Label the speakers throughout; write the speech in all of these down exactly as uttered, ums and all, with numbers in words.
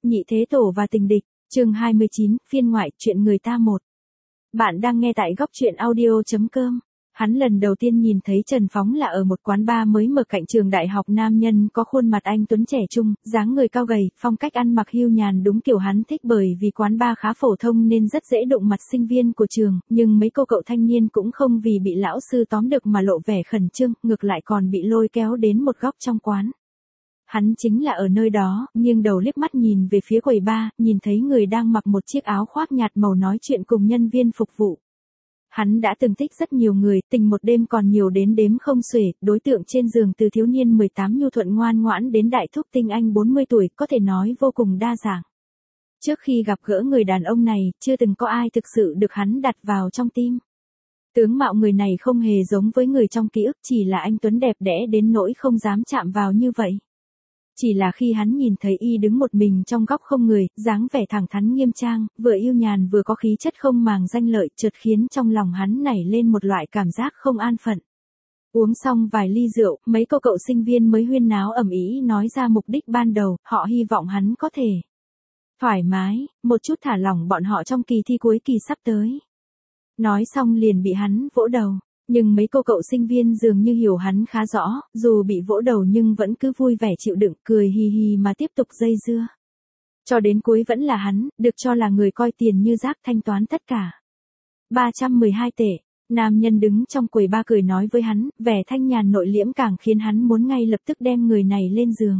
Speaker 1: Nhị Thế Tổ và Tình Địch, chương hai mươi chín, phiên ngoại, chuyện người ta một. Bạn đang nghe tại góc truyện audio chấm com. Hắn lần đầu tiên nhìn thấy Trần Phóng là ở một quán bar mới mở cạnh trường đại học. Nam nhân có khuôn mặt anh tuấn trẻ trung, dáng người cao gầy, phong cách ăn mặc hiu nhàn đúng kiểu hắn thích, bởi vì quán bar khá phổ thông nên rất dễ đụng mặt sinh viên của trường, nhưng mấy cô cậu thanh niên cũng không vì bị lão sư tóm được mà lộ vẻ khẩn trương, ngược lại còn bị lôi kéo đến một góc trong quán. Hắn chính là ở nơi đó, nghiêng đầu liếc mắt nhìn về phía quầy bar, nhìn thấy người đang mặc một chiếc áo khoác nhạt màu nói chuyện cùng nhân viên phục vụ. Hắn đã từng thích rất nhiều người, tình một đêm còn nhiều đến đếm không xuể, đối tượng trên giường từ thiếu niên mười tám nhu thuận ngoan ngoãn đến đại thúc tinh anh bốn mươi tuổi, có thể nói vô cùng đa dạng. Trước khi gặp gỡ người đàn ông này, chưa từng có ai thực sự được hắn đặt vào trong tim. Tướng mạo người này không hề giống với người trong ký ức, chỉ là anh tuấn đẹp đẽ đến nỗi không dám chạm vào như vậy. Chỉ là khi hắn nhìn thấy y đứng một mình trong góc không người, dáng vẻ thẳng thắn nghiêm trang, vừa yêu nhàn vừa có khí chất không màng danh lợi, chợt khiến trong lòng hắn nảy lên một loại cảm giác không an phận. Uống xong vài ly rượu, mấy cô cậu sinh viên mới huyên náo ầm ĩ nói ra mục đích ban đầu, họ hy vọng hắn có thể thoải mái, một chút thả lỏng bọn họ trong kỳ thi cuối kỳ sắp tới. Nói xong liền bị hắn vỗ đầu. Nhưng mấy cô cậu sinh viên dường như hiểu hắn khá rõ, dù bị vỗ đầu nhưng vẫn cứ vui vẻ chịu đựng, cười hì hì mà tiếp tục dây dưa. Cho đến cuối vẫn là hắn, được cho là người coi tiền như rác thanh toán tất cả. ba trăm mười hai tệ, nam nhân đứng trong quầy bar cười nói với hắn, vẻ thanh nhàn nội liễm càng khiến hắn muốn ngay lập tức đem người này lên giường.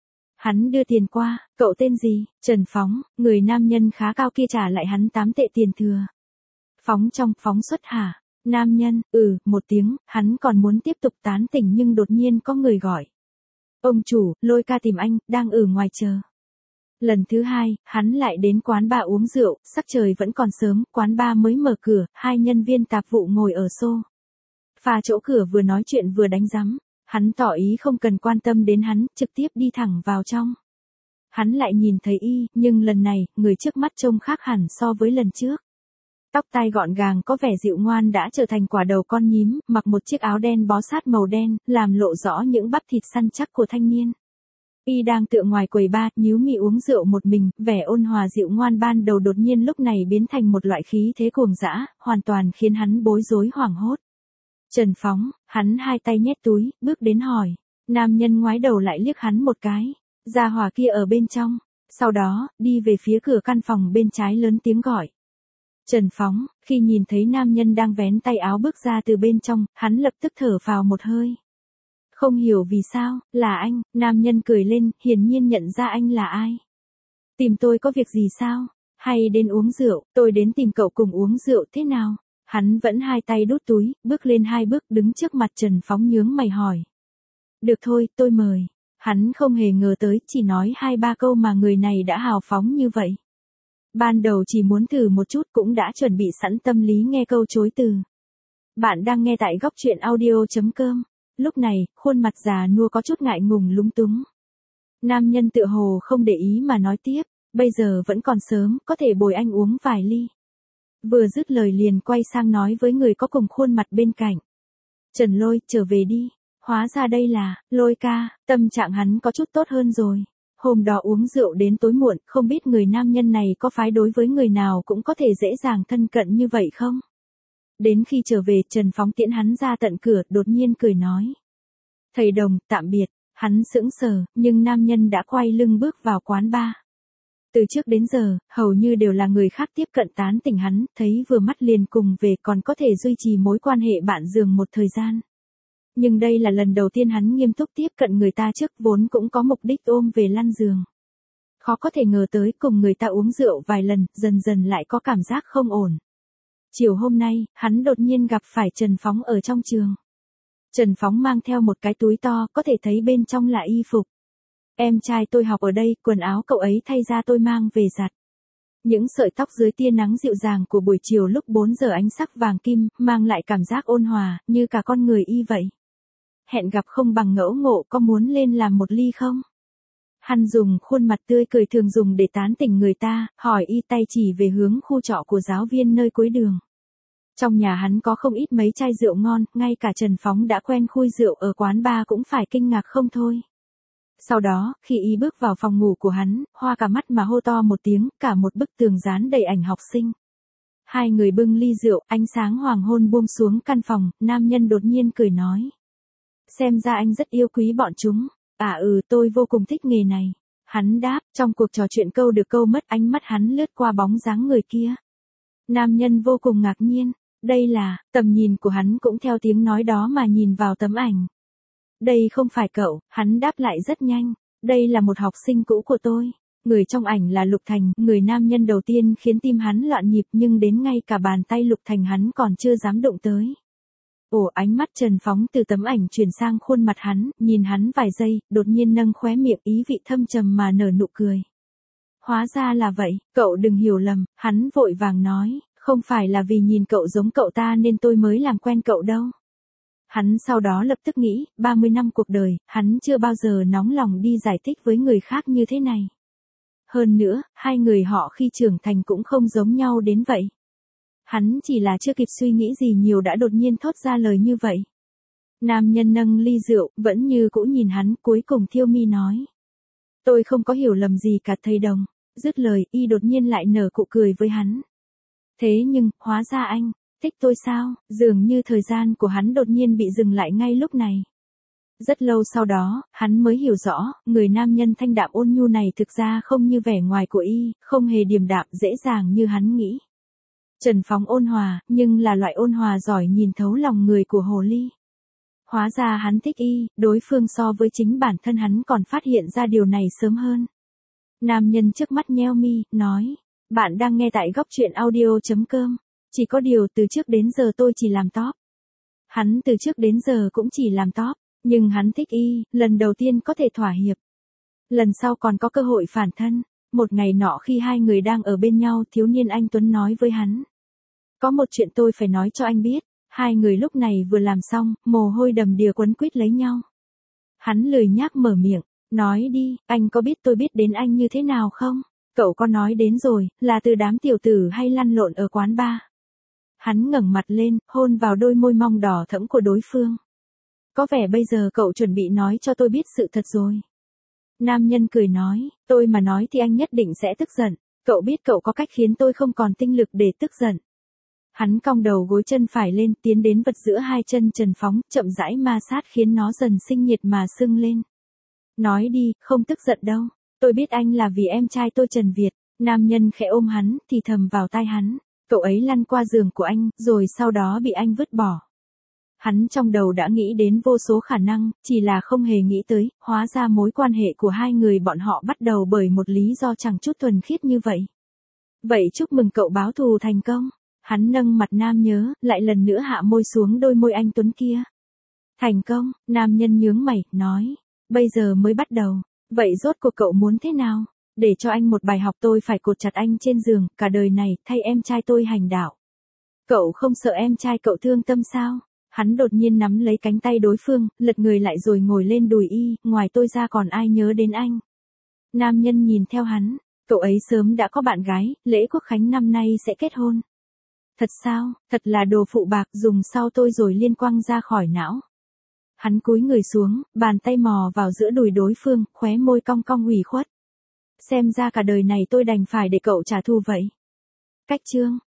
Speaker 1: Hắn đưa tiền qua, cậu tên gì? Trần Phóng, người nam nhân khá cao kia trả lại hắn tám tệ tiền thừa. Phóng trong, phóng xuất hả? Nam nhân, ừ, một tiếng, hắn còn muốn tiếp tục tán tỉnh nhưng đột nhiên có người gọi. Ông chủ, Lôi ca tìm anh, đang ở ngoài chờ. Lần thứ hai, hắn lại đến quán bar uống rượu, sắc trời vẫn còn sớm, quán bar mới mở cửa, hai nhân viên tạp vụ ngồi ở xô pha chỗ cửa vừa nói chuyện vừa đánh rắm. Hắn tỏ ý không cần quan tâm đến hắn, trực tiếp đi thẳng vào trong. Hắn lại nhìn thấy y, nhưng lần này, người trước mắt trông khác hẳn so với lần trước. Tóc tai gọn gàng có vẻ dịu ngoan đã trở thành quả đầu con nhím, mặc một chiếc áo đen bó sát màu đen, làm lộ rõ những bắp thịt săn chắc của thanh niên. Y đang tựa ngoài quầy bar, nhíu mị uống rượu một mình, vẻ ôn hòa dịu ngoan ban đầu đột nhiên lúc này biến thành một loại khí thế cuồng dã, hoàn toàn khiến hắn bối rối hoảng hốt. Trần Phóng, hắn hai tay nhét túi, bước đến hỏi. Nam nhân ngoái đầu lại liếc hắn một cái. Gia hỏa kia ở bên trong. Sau đó, đi về phía cửa căn phòng bên trái lớn tiếng gọi. Trần Phóng, khi nhìn thấy nam nhân đang vén tay áo bước ra từ bên trong, hắn lập tức thở phào một hơi. Không hiểu vì sao, là anh, nam nhân cười lên, hiển nhiên nhận ra anh là ai. Tìm tôi có việc gì sao? Hay đến uống rượu, tôi đến tìm cậu cùng uống rượu thế nào? Hắn vẫn hai tay đút túi, bước lên hai bước đứng trước mặt Trần Phóng nhướng mày hỏi. Được thôi, tôi mời. Hắn không hề ngờ tới, chỉ nói hai ba câu mà người này đã hào phóng như vậy. Ban đầu chỉ muốn thử một chút cũng đã chuẩn bị sẵn tâm lý nghe câu chối từ. Bạn đang nghe tại góc truyện audio chấm com. Lúc này, khuôn mặt già nua có chút ngại ngùng lúng túng. Nam nhân tựa hồ không để ý mà nói tiếp, bây giờ vẫn còn sớm, có thể bồi anh uống vài ly. Vừa dứt lời liền quay sang nói với người có cùng khuôn mặt bên cạnh. Trần Lôi, trở về đi. Hóa ra đây là, Lôi ca, tâm trạng hắn có chút tốt hơn rồi. Hôm đó uống rượu đến tối muộn, không biết người nam nhân này có phái đối với người nào cũng có thể dễ dàng thân cận như vậy không? Đến khi trở về, Trần Phóng tiễn hắn ra tận cửa, đột nhiên cười nói. Thầy Đồng, tạm biệt. Hắn sững sờ, nhưng nam nhân đã quay lưng bước vào quán bar. Từ trước đến giờ, hầu như đều là người khác tiếp cận tán tỉnh hắn, thấy vừa mắt liền cùng về, còn có thể duy trì mối quan hệ bạn giường một thời gian. Nhưng đây là lần đầu tiên hắn nghiêm túc tiếp cận người ta, trước vốn cũng có mục đích ôm về lăn giường. Khó có thể ngờ tới cùng người ta uống rượu vài lần, dần dần lại có cảm giác không ổn. Chiều hôm nay, hắn đột nhiên gặp phải Trần Phóng ở trong trường. Trần Phóng mang theo một cái túi to, có thể thấy bên trong là y phục. Em trai tôi học ở đây, quần áo cậu ấy thay ra tôi mang về giặt. Những sợi tóc dưới tia nắng dịu dàng của buổi chiều lúc bốn giờ ánh sắc vàng kim, mang lại cảm giác ôn hòa, như cả con người y vậy. Hẹn gặp không bằng ngẫu ngộ, có muốn lên làm một ly không? Hắn dùng khuôn mặt tươi cười thường dùng để tán tỉnh người ta, hỏi y tay chỉ về hướng khu trọ của giáo viên nơi cuối đường. Trong nhà hắn có không ít mấy chai rượu ngon, ngay cả Trần Phóng đã quen khui rượu ở quán bar cũng phải kinh ngạc không thôi. Sau đó, khi y bước vào phòng ngủ của hắn, hoa cả mắt mà hô to một tiếng, cả một bức tường dán đầy ảnh học sinh. Hai người bưng ly rượu, ánh sáng hoàng hôn buông xuống căn phòng, nam nhân đột nhiên cười nói. Xem ra anh rất yêu quý bọn chúng. À ừ, tôi vô cùng thích nghề này. Hắn đáp, trong cuộc trò chuyện câu được câu mất, ánh mắt hắn lướt qua bóng dáng người kia. Nam nhân vô cùng ngạc nhiên. Đây là, tầm nhìn của hắn cũng theo tiếng nói đó mà nhìn vào tấm ảnh. Đây không phải cậu, hắn đáp lại rất nhanh. Đây là một học sinh cũ của tôi. Người trong ảnh là Lục Thành, người nam nhân đầu tiên khiến tim hắn loạn nhịp, nhưng đến ngay cả bàn tay Lục Thành hắn còn chưa dám đụng tới. Ồ, ánh mắt Trần Phóng từ tấm ảnh chuyển sang khuôn mặt hắn, nhìn hắn vài giây, đột nhiên nâng khóe miệng, ý vị thâm trầm mà nở nụ cười. Hóa ra là vậy, cậu đừng hiểu lầm, hắn vội vàng nói, không phải là vì nhìn cậu giống cậu ta nên tôi mới làm quen cậu đâu. Hắn sau đó lập tức nghĩ, ba mươi năm cuộc đời, hắn chưa bao giờ nóng lòng đi giải thích với người khác như thế này. Hơn nữa, hai người họ khi trưởng thành cũng không giống nhau đến vậy. Hắn chỉ là chưa kịp suy nghĩ gì nhiều đã đột nhiên thốt ra lời như vậy. Nam nhân nâng ly rượu, vẫn như cũ nhìn hắn, cuối cùng thiêu mi nói. Tôi không có hiểu lầm gì cả thầy Đồng. Dứt lời, y đột nhiên lại nở nụ cười với hắn. Thế nhưng, hóa ra anh, thích tôi sao? Dường như thời gian của hắn đột nhiên bị dừng lại ngay lúc này. Rất lâu sau đó, hắn mới hiểu rõ, người nam nhân thanh đạm ôn nhu này thực ra không như vẻ ngoài của y, không hề điềm đạm dễ dàng như hắn nghĩ. Trần Phóng ôn hòa, nhưng là loại ôn hòa giỏi nhìn thấu lòng người của hồ ly. Hóa ra hắn thích y, đối phương so với chính bản thân hắn còn phát hiện ra điều này sớm hơn. Nam nhân trước mắt nheo mi, nói, bạn đang nghe tại góc truyện audio chấm com. Chỉ có điều từ trước đến giờ tôi chỉ làm top. Hắn từ trước đến giờ cũng chỉ làm top, nhưng hắn thích y, lần đầu tiên có thể thỏa hiệp. Lần sau còn có cơ hội phản thân. Một ngày nọ khi hai người đang ở bên nhau, thiếu niên anh Tuấn nói với hắn. Có một chuyện tôi phải nói cho anh biết. Hai người lúc này vừa làm xong, mồ hôi đầm đìa quấn quýt lấy nhau. Hắn lười nhác mở miệng, nói đi, anh có biết tôi biết đến anh như thế nào không? Cậu có nói đến rồi, là từ đám tiểu tử hay lăn lộn ở quán bar. Hắn ngẩng mặt lên, hôn vào đôi môi mong đỏ thẫm của đối phương. Có vẻ bây giờ cậu chuẩn bị nói cho tôi biết sự thật rồi. Nam nhân cười nói, tôi mà nói thì anh nhất định sẽ tức giận. Cậu biết cậu có cách khiến tôi không còn tinh lực để tức giận. Hắn cong đầu gối chân phải lên, tiến đến vật giữa hai chân Trần Phóng, chậm rãi ma sát khiến nó dần sinh nhiệt mà sưng lên. Nói đi, không tức giận đâu. Tôi biết anh là vì em trai tôi Trần Việt. Nam nhân khẽ ôm hắn, thì thầm vào tai hắn. Cậu ấy lăn qua giường của anh, rồi sau đó bị anh vứt bỏ. Hắn trong đầu đã nghĩ đến vô số khả năng, chỉ là không hề nghĩ tới, hóa ra mối quan hệ của hai người bọn họ bắt đầu bởi một lý do chẳng chút thuần khiết như vậy. Vậy chúc mừng cậu báo thù thành công. Hắn nâng mặt nam nhớ, lại lần nữa hạ môi xuống đôi môi anh Tuấn kia. Thành công, nam nhân nhướng mày, nói. Bây giờ mới bắt đầu. Vậy rốt cuộc cậu muốn thế nào? Để cho anh một bài học tôi phải cột chặt anh trên giường, cả đời này, thay em trai tôi hành đạo. Cậu không sợ em trai cậu thương tâm sao? Hắn đột nhiên nắm lấy cánh tay đối phương, lật người lại rồi ngồi lên đùi y, ngoài tôi ra còn ai nhớ đến anh? Nam nhân nhìn theo hắn, cậu ấy sớm đã có bạn gái, lễ quốc khánh năm nay sẽ kết hôn. Thật sao, thật là đồ phụ bạc dùng sau tôi rồi liên quăng ra khỏi não. Hắn cúi người xuống, bàn tay mò vào giữa đùi đối phương, khóe môi cong cong ủy khuất. Xem ra cả đời này tôi đành phải để cậu trả thù vậy. Cách chương